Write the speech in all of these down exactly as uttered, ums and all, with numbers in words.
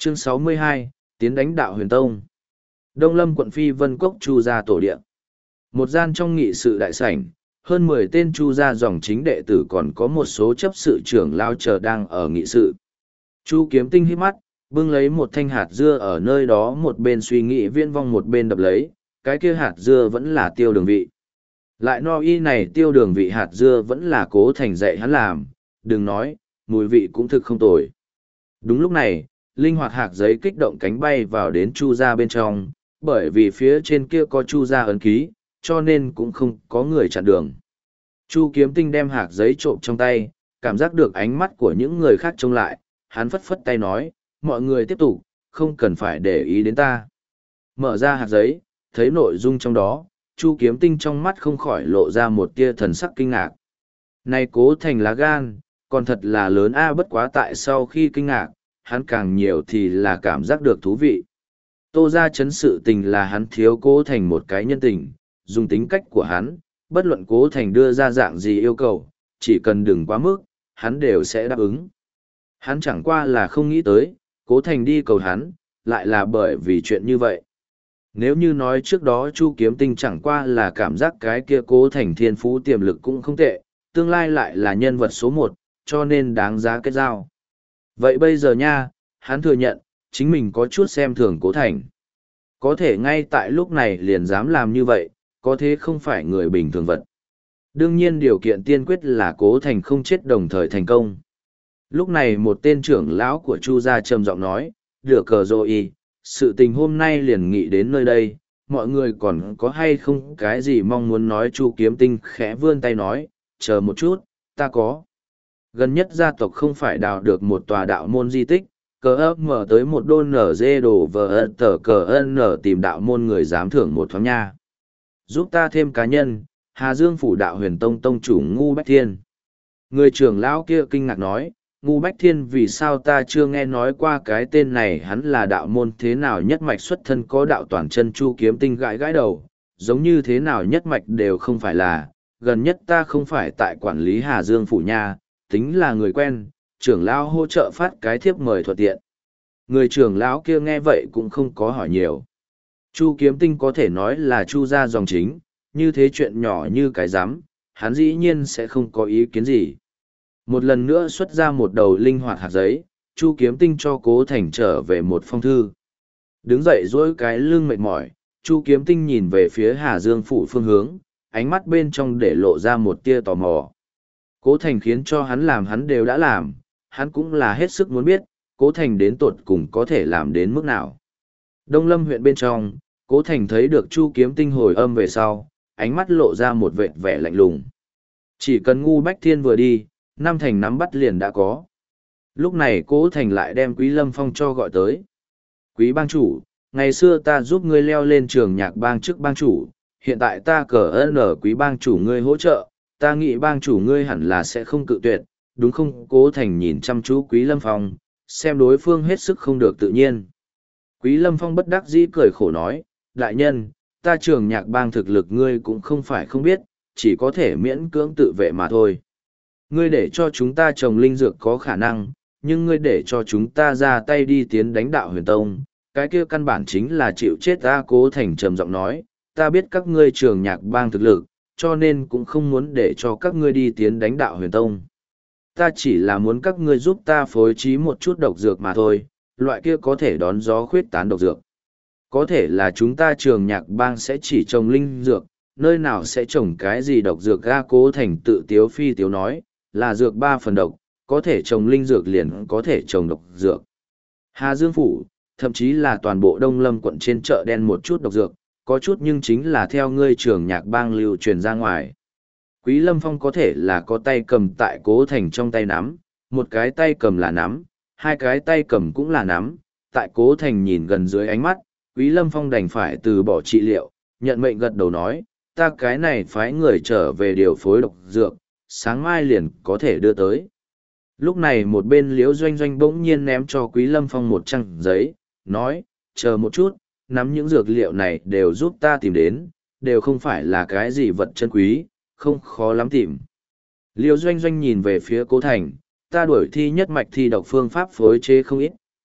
Chương sáu mươi hai, Tiến đánh đạo huyền tông. Đông Lâm quận Phi Vân Cốc Chu gia tổ điện. Một gian trong nghị sự đại sảnh, hơn mười tên Chu gia dòng chính đệ tử còn có một số chấp sự trưởng lao chờ đang ở nghị sự. Chu Kiếm Tinh hít mắt, bưng lấy một thanh hạt dưa ở nơi đó, một bên suy nghĩ viễn vong một bên đập lấy, cái kia hạt dưa vẫn là tiêu đường vị. Lại no y này tiêu đường vị hạt dưa vẫn là Cố Thành dạy hắn làm, đừng nói, mùi vị cũng thực không tồi. Đúng lúc này, linh hoạt hạt giấy kích động cánh bay vào đến Chu gia bên trong, bởi vì phía trên kia có Chu gia ấn ký, cho nên cũng không có người chặn đường. Chu Kiếm Tinh đem hạt giấy trộm trong tay, cảm giác được ánh mắt của những người khác trông lại, hắn phất phất tay nói, mọi người tiếp tục, không cần phải để ý đến ta. Mở ra hạt giấy, thấy nội dung trong đó, Chu Kiếm Tinh trong mắt không khỏi lộ ra một tia thần sắc kinh ngạc. Này Cố Thành lá gan, còn thật là lớn a, bất quá tại sau khi kinh ngạc, hắn càng nhiều thì là cảm giác được thú vị. Tô ra chấn sự tình là hắn thiếu Cố Thành một cái nhân tình, dùng tính cách của hắn, bất luận Cố Thành đưa ra dạng gì yêu cầu, chỉ cần đừng quá mức, hắn đều sẽ đáp ứng. Hắn chẳng qua là không nghĩ tới, Cố Thành đi cầu hắn, lại là bởi vì chuyện như vậy. Nếu như nói trước đó Chu Kiếm Tinh chẳng qua là cảm giác cái kia Cố Thành thiên phú tiềm lực cũng không tệ, tương lai lại là nhân vật số một, cho nên đáng giá kết giao. Vậy bây giờ nha, hắn thừa nhận, chính mình có chút xem thường Cố Thành. Có thể ngay tại lúc này liền dám làm như vậy, có thế không phải người bình thường vật. Đương nhiên điều kiện tiên quyết là Cố Thành không chết đồng thời thành công. Lúc này một tên trưởng lão của Chu gia trầm giọng nói, được cờ rồi, sự tình hôm nay liền nghị đến nơi đây, mọi người còn có hay không cái gì mong muốn nói. Chu Kiếm Tinh khẽ vươn tay nói, chờ một chút, ta có. Gần nhất gia tộc không phải đào được một tòa đạo môn di tích, cờ ấp mở tới một đôn nở dê đồ vờ tờ cờ ân nở tìm đạo môn người dám thưởng một thoáng nha. Giúp ta thêm cá nhân, Hà Dương phủ đạo huyền tông tông chủ Ngu Bách Thiên. Người trưởng lão kia kinh ngạc nói, Ngu Bách Thiên vì sao ta chưa nghe nói qua cái tên này, hắn là đạo môn thế nào nhất mạch xuất thân có đạo toàn chân. Chu Kiếm Tinh gãi gãi đầu, giống như thế nào nhất mạch đều không phải là, gần nhất ta không phải tại quản lý Hà Dương phủ nha, tính là người quen, trưởng lão hỗ trợ phát cái thiếp mời thuận tiện. Người trưởng lão kia nghe vậy cũng không có hỏi nhiều. Chu Kiếm Tinh có thể nói là Chu gia dòng chính, như thế chuyện nhỏ như cái rắm, hắn dĩ nhiên sẽ không có ý kiến gì. Một lần nữa xuất ra một đầu linh hoạt hạt giấy, Chu Kiếm Tinh cho Cố Thành trở về một phong thư. Đứng dậy duỗi cái lưng mệt mỏi, Chu Kiếm Tinh nhìn về phía Hà Dương phủ phương hướng, ánh mắt bên trong để lộ ra một tia tò mò. Cố Thành khiến cho hắn làm hắn đều đã làm, hắn cũng là hết sức muốn biết, Cố Thành đến tột cùng có thể làm đến mức nào. Đông Lâm huyện bên trong, Cố Thành thấy được Chu Kiếm Tinh hồi âm về sau, ánh mắt lộ ra một vệt vẻ lạnh lùng. Chỉ cần Ngu Bách Thiên vừa đi, Nam Thành nắm bắt liền đã có. Lúc này Cố Thành lại đem Quý Lâm Phong cho gọi tới. Quý bang chủ, ngày xưa ta giúp ngươi leo lên trường nhạc bang trước bang chủ, hiện tại ta cờ ơn ở Quý bang chủ ngươi hỗ trợ, ta nghĩ bang chủ ngươi hẳn là sẽ không cự tuyệt, đúng không? Cố Thành nhìn chăm chú Quý Lâm Phong, xem đối phương hết sức không được tự nhiên. Quý Lâm Phong bất đắc dĩ cười khổ nói, đại nhân, ta trường nhạc bang thực lực ngươi cũng không phải không biết, chỉ có thể miễn cưỡng tự vệ mà thôi. Ngươi để cho chúng ta trồng linh dược có khả năng, nhưng ngươi để cho chúng ta ra tay đi tiến đánh đạo huyền tông, cái kia căn bản chính là chịu chết ta. Cố Thành trầm giọng nói, ta biết các ngươi trường nhạc bang thực lực, cho nên cũng không muốn để cho các ngươi đi tiến đánh đạo huyền tông. Ta chỉ là muốn các ngươi giúp ta phối trí một chút độc dược mà thôi, loại kia có thể đón gió khuyết tán độc dược. Có thể là chúng ta trường nhạc bang sẽ chỉ trồng linh dược, nơi nào sẽ trồng cái gì độc dược. Ga Cố Thành tự tiếu phi tiếu nói, là dược ba phần độc, có thể trồng linh dược liền có thể trồng độc dược. Hà Dương phủ, thậm chí là toàn bộ Đông Lâm quận trên chợ đen một chút độc dược, có chút nhưng chính là theo ngươi trường nhạc bang lưu truyền ra ngoài. Quý Lâm Phong có thể là có tay cầm tại Cố Thành trong tay nắm, một cái tay cầm là nắm, hai cái tay cầm cũng là nắm, tại Cố Thành nhìn gần dưới ánh mắt, Quý Lâm Phong đành phải từ bỏ trị liệu, nhận mệnh gật đầu nói, ta cái này phái người trở về điều phối độc dược, sáng mai liền có thể đưa tới. Lúc này một bên Liễu Doanh Doanh bỗng nhiên ném cho Quý Lâm Phong một trang giấy, nói, chờ một chút, nắm những dược liệu này đều giúp ta tìm đến, đều không phải là cái gì vật chân quý, không khó lắm tìm. Liễu Doanh Doanh nhìn về phía Cố Thành, ta đuổi thi nhất mạch thi độc phương pháp phối chế không ít,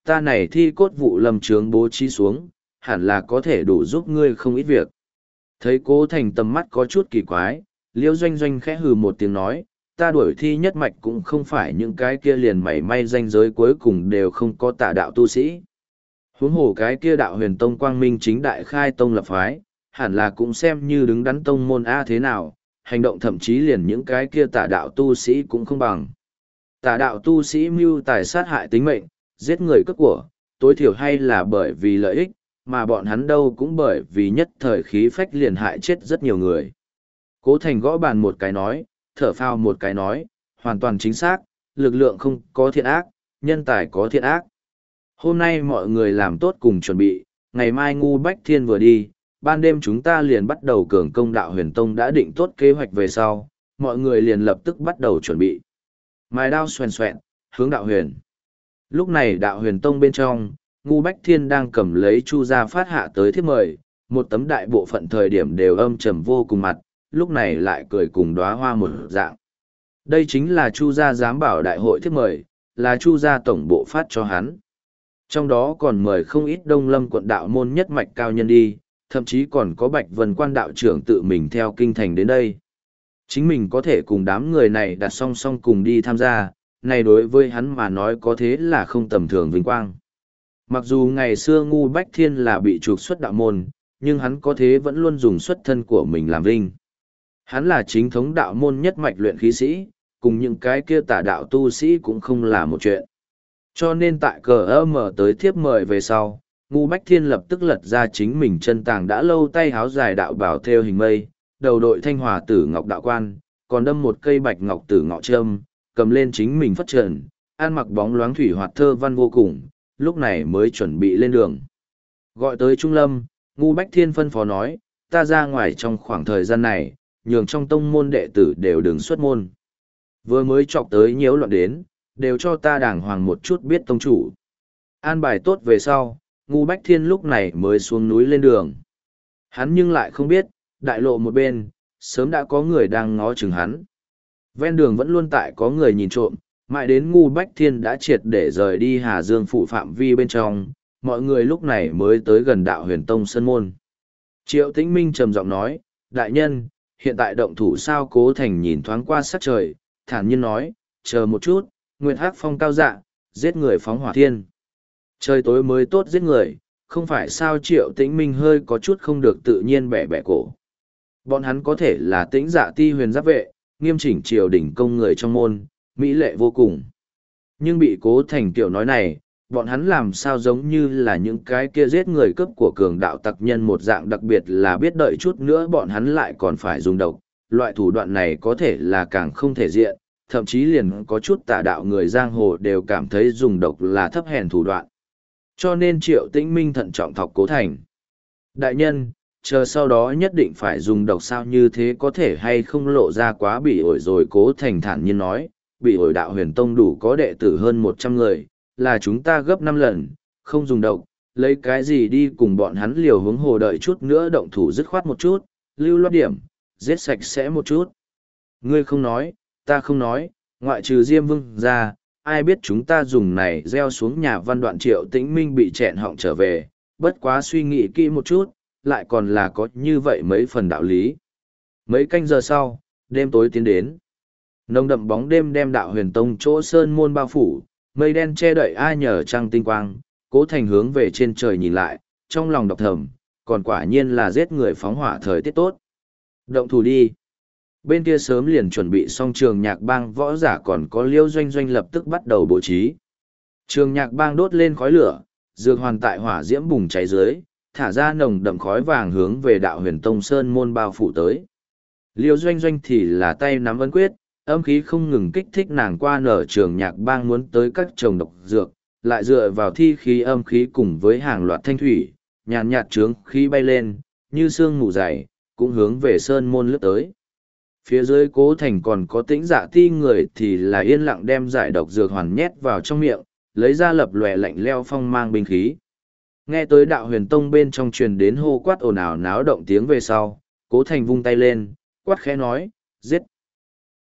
ta này thi cốt vụ lâm trướng bố trí xuống, hẳn là có thể đủ giúp ngươi không ít việc. Thấy Cố Thành tầm mắt có chút kỳ quái, Liễu Doanh Doanh khẽ hừ một tiếng nói, ta đuổi thi nhất mạch cũng không phải những cái kia liền mảy may danh giới cuối cùng đều không có tà đạo tu sĩ. Huống hồ cái kia đạo huyền tông quang minh chính đại khai tông lập phái, hẳn là cũng xem như đứng đắn tông môn A thế nào, hành động thậm chí liền những cái kia tà đạo tu sĩ cũng không bằng. Tà đạo tu sĩ mưu tài sát hại tính mệnh, giết người cướp của, tối thiểu hay là bởi vì lợi ích, mà bọn hắn đâu cũng bởi vì nhất thời khí phách liền hại chết rất nhiều người. Cố Thành gõ bàn một cái nói, thở phào một cái nói, hoàn toàn chính xác, lực lượng không có thiện ác, nhân tài có thiện ác. Hôm nay mọi người làm tốt cùng chuẩn bị, ngày mai Ngu Bách Thiên vừa đi, ban đêm chúng ta liền bắt đầu cường công đạo huyền tông đã định tốt kế hoạch về sau, mọi người liền lập tức bắt đầu chuẩn bị. Mài đao xoèn xoẹn, hướng đạo huyền. Lúc này đạo huyền tông bên trong, Ngu Bách Thiên đang cầm lấy chu gia phát hạ tới thiếp mời, một tấm đại bộ phận thời điểm đều âm trầm vô cùng mặt, lúc này lại cười cùng đóa hoa một dạng. Đây chính là chu gia giám bảo đại hội thiếp mời, là chu gia tổng bộ phát cho hắn. Trong đó còn mời không ít Đông Lâm quận đạo môn nhất mạch cao nhân đi, thậm chí còn có Bạch Vân Quan đạo trưởng tự mình theo kinh thành đến đây. Chính mình có thể cùng đám người này đặt song song cùng đi tham gia, này đối với hắn mà nói có thế là không tầm thường vinh quang. Mặc dù ngày xưa Ngu Bách Thiên là bị trục xuất đạo môn, nhưng hắn có thế vẫn luôn dùng xuất thân của mình làm vinh. Hắn là chính thống đạo môn nhất mạch luyện khí sĩ, cùng những cái kia tả đạo tu sĩ cũng không là một chuyện. Cho nên tại cờ ơ mở tới thiếp mời về sau, Ngu Bách Thiên lập tức lật ra chính mình chân tàng đã lâu tay háo dài đạo bảo theo hình mây, đầu đội thanh hòa tử ngọc đạo quan, còn đâm một cây bạch ngọc tử ngọ trâm, cầm lên chính mình phất trần, ăn mặc bóng loáng thủy hoạt thơ văn vô cùng, lúc này mới chuẩn bị lên đường. Gọi tới Trung Lâm, Ngu Bách Thiên phân phó nói, ta ra ngoài trong khoảng thời gian này, nhường trong tông môn đệ tử đều đừng xuất môn. Vừa mới chọc tới nhiễu loạn đến, đều cho ta đàng hoàng một chút biết tông chủ. An bài tốt về sau, Ngu Bách Thiên lúc này mới xuống núi lên đường. Hắn nhưng lại không biết, đại lộ một bên, sớm đã có người đang ngó chừng hắn. Ven đường vẫn luôn tại có người nhìn trộm, mãi đến Ngu Bách Thiên đã triệt để rời đi Hà Dương phủ phạm vi bên trong, mọi người lúc này mới tới gần đạo huyền tông sân môn. Triệu Tĩnh Minh trầm giọng nói, đại nhân, hiện tại động thủ sao? Cố Thành nhìn thoáng qua sắc trời, thản nhiên nói, chờ một chút, Nguyệt Hắc phong cao dạ, giết người phóng hỏa thiên. Trời tối mới tốt giết người, không phải sao? Triệu Tĩnh Minh hơi có chút không được tự nhiên bẻ bẻ cổ. Bọn hắn có thể là Tĩnh Dạ Ti huyền giáp vệ, nghiêm chỉnh triều đình công người trong môn, mỹ lệ vô cùng. Nhưng bị Cố Thành tiểu nói này, bọn hắn làm sao giống như là những cái kia giết người cướp của cường đạo tặc nhân một dạng, đặc biệt là biết đợi chút nữa bọn hắn lại còn phải dùng độc. Loại thủ đoạn này có thể là càng không thể diện, thậm chí liền có chút tà đạo người giang hồ đều cảm thấy dùng độc là thấp hèn thủ đoạn. Cho nên Triệu Tĩnh Minh thận trọng thọc Cố Thành. Đại nhân, chờ sau đó nhất định phải dùng độc sao? Như thế có thể hay không lộ ra quá bị ổi rồi? Cố Thành thản nhiên nói, bị ổi đạo huyền tông đủ có đệ tử hơn một trăm người, là chúng ta gấp năm lần, không dùng độc, lấy cái gì đi cùng bọn hắn liều? Hướng hồ đợi chút nữa động thủ dứt khoát một chút, lưu loát điểm, giết sạch sẽ một chút. Ngươi không nói, ta không nói, ngoại trừ Diêm Vương ra, ai biết chúng ta dùng này gieo xuống nhà Văn Đoạn. Triệu Tĩnh Minh bị chẹn họng trở về, bất quá suy nghĩ kỹ một chút, lại còn là có như vậy mấy phần đạo lý. Mấy canh giờ sau, đêm tối tiến đến. Nồng đậm bóng đêm đem đạo huyền tông chỗ sơn môn bao phủ, mây đen che đậy ai nhờ trăng tinh quang. Cố Thành hướng về trên trời nhìn lại, trong lòng độc thầm, còn quả nhiên là giết người phóng hỏa thời tiết tốt. Động thủ đi. Bên kia sớm liền chuẩn bị xong Trường Nhạc Bang võ giả còn có Liêu Doanh Doanh lập tức bắt đầu bố trí. Trường Nhạc Bang đốt lên khói lửa, dược hoàn tại hỏa diễm bùng cháy dưới, thả ra nồng đậm khói vàng hướng về đạo huyền tông sơn môn bao phủ tới. Liêu Doanh Doanh thì là tay nắm ấn quyết, âm khí không ngừng kích thích nàng qua nở. Trường Nhạc Bang muốn tới các trồng độc dược, lại dựa vào thi khí âm khí cùng với hàng loạt thanh thủy, nhàn nhạt trướng khí bay lên, như sương mù dày, cũng hướng về sơn môn lướt tới. Phía dưới Cố Thành còn có Tĩnh Dạ Ti người thì là yên lặng đem giải độc dược hoàn nhét vào trong miệng, lấy ra lập lòe lạnh leo phong mang binh khí. Nghe tới đạo huyền tông bên trong truyền đến hô quát ồn ào náo động tiếng về sau, Cố Thành vung tay lên, quát khẽ nói, giết.